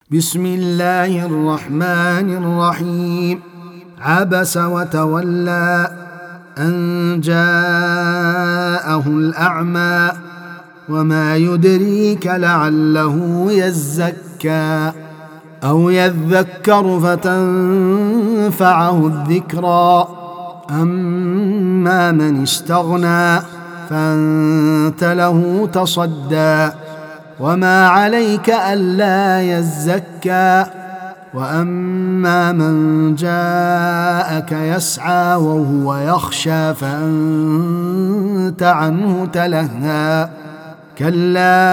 بسم الله الرحمن الرحيم. عبس وتولى أن جاءه الأعمى وما يدريك لعله يزكى أو يذكر فتنفعه الذكرى. أما من استغنى فأنت له تصدى وما عليك ألا يزكى. وأما من جاءك يسعى وهو يخشى فأنت عنه تلهى. كلا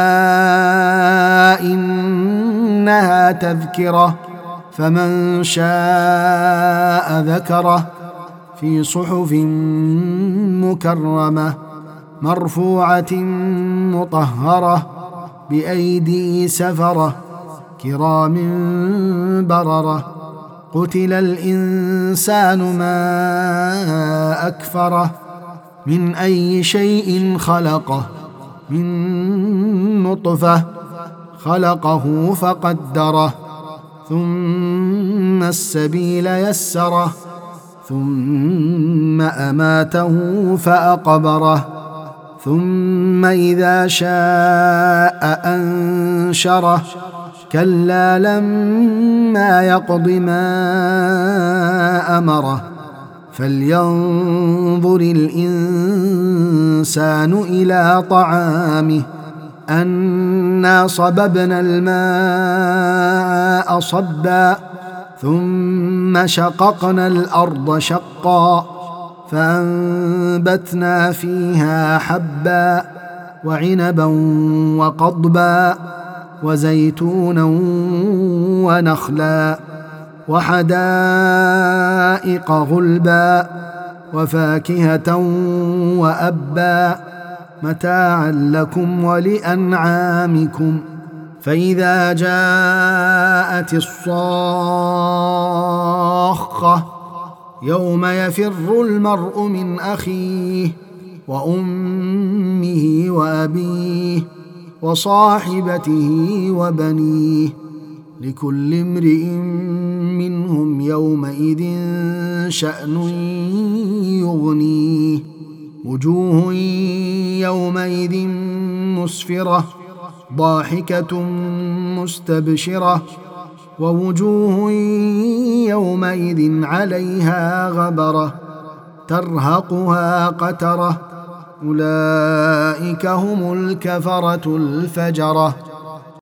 إنها تذكرة فمن شاء ذكره في صحف مكرمة مرفوعة مطهرة بأيدي سفرة كرام بررة. قتل الإنسان ما أكفره من أي شيء خلقه من نطفة خلقه فقدره ثم السبيل يسره ثم أماته فأقبره ثم إذا شاء أنشره. كلا لما يقض ما أمره فلينظر الإنسان إلى طعامه أنا صببنا الماء صبا ثم شققنا الأرض شقا فأنبتنا فيها حبا وعنبا وقضبا وزيتونا ونخلا وحدائق غلبا وفاكهة وأبا متاعا لكم ولأنعامكم. فإذا جاءت الصاخة يوم يفر المرء من أخيه وأمه وأبيه وصاحبته وبنيه لكل امرئ منهم يومئذ شأن يغنيه. وجوه يومئذ مسفرة ضاحكة مستبشرة ووجوه يومئذ عليها غبرة ترهقها قترة أولئك هم الكفرة الفجرة.